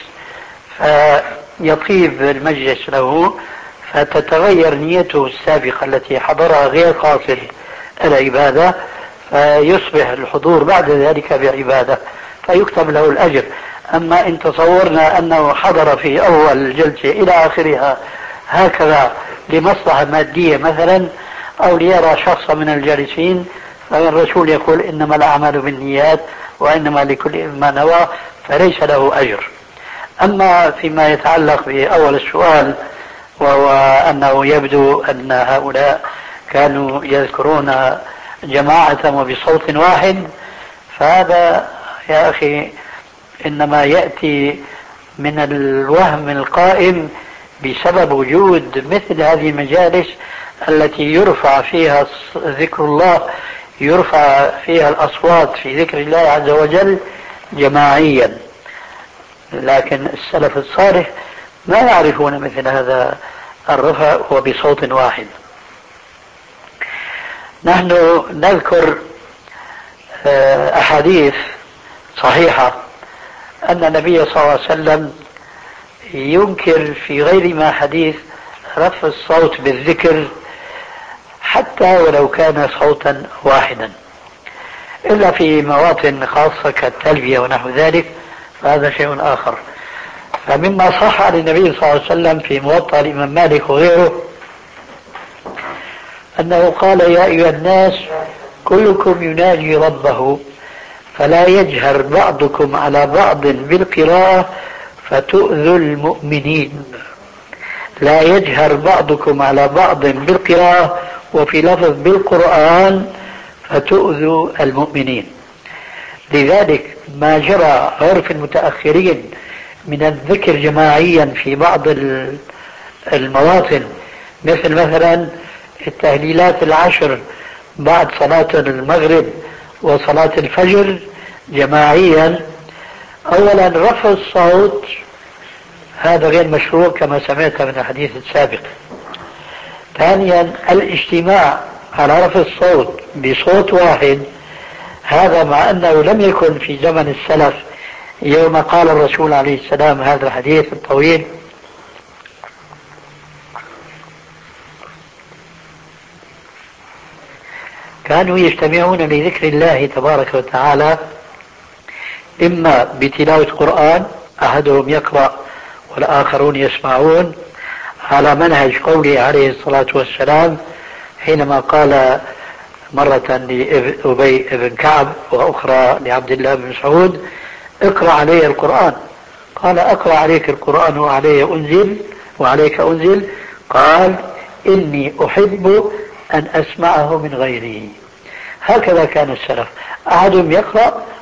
فيطيب المجلس له فتتغير نيته السابقة التي حضرها غير قاصد العبادة، فيصبح الحضور بعد ذلك بعبادة فيكتب له الأجر. أما إن تصورنا أنه حضر في أول الجلسة إلى آخرها هكذا لمصلحة مادية مثلا أو ليرى شخصا من الجالسين، فالرسول يقول إنما الأعمال بالنيات وإنما لكل ما نوى، فليس له أجر. أما فيما يتعلق بأول السؤال وهو أنه يبدو أن هؤلاء كانوا يذكرون جماعة وبصوت واحد، فهذا يا أخي إنما يأتي من الوهم القائم بسبب وجود مثل هذه المجالس التي يرفع فيها ذكر الله، يرفع فيها الأصوات في ذكر الله عز وجل جماعيا، لكن السلف الصالح ما يعرفون مثل هذا الرفع وبصوت واحد. نحن نذكر أحاديث صحيحة أن النبي صلى الله عليه وسلم ينكر في غير ما حديث رفع الصوت بالذكر حتى ولو كان صوتا واحدا، إلا في مواطن خاصة كالتلبية ونحو ذلك، فهذا شيء آخر. فمما صح عن النبي صلى الله عليه وسلم في موطأ الإمام مالك وغيره أنه قال يا أيها الناس كلكم يناجي ربه فلا يجهر بعضكم على بعض بالقراءة فتؤذوا المؤمنين. لا يجهر بعضكم على بعض بالقراءة، وفي لفظ بالقرآن فتؤذوا المؤمنين. لذلك ما جرى عرف المتأخرين من الذكر جماعيا في بعض المواطن، مثلا التهليلات العشر بعد صلاة المغرب وصلاة الفجر جماعيا، أولا رفع الصوت هذا غير مشروع كما سمعت من الحديث السابق. ثانيا الاجتماع على رفع الصوت بصوت واحد، هذا مع أنه لم يكن في زمن السلف يوم قال الرسول عليه السلام هذا الحديث الطويل كانوا يجتمعون لذكر الله تبارك وتعالى إما بتلاوة قرآن أحدهم يقرأ والآخرون يسمعون، على منهج قوله عليه الصلاة والسلام حينما قال مرة لأبي بن كعب وأخرى لعبد الله بن مسعود اقرأ علي القرآن، قال أقرأ عليك القرآن وعليك أنزل، قال إني أحب أن أسمعه من غيري. هكذا كان السلف، أحدهم يقرأ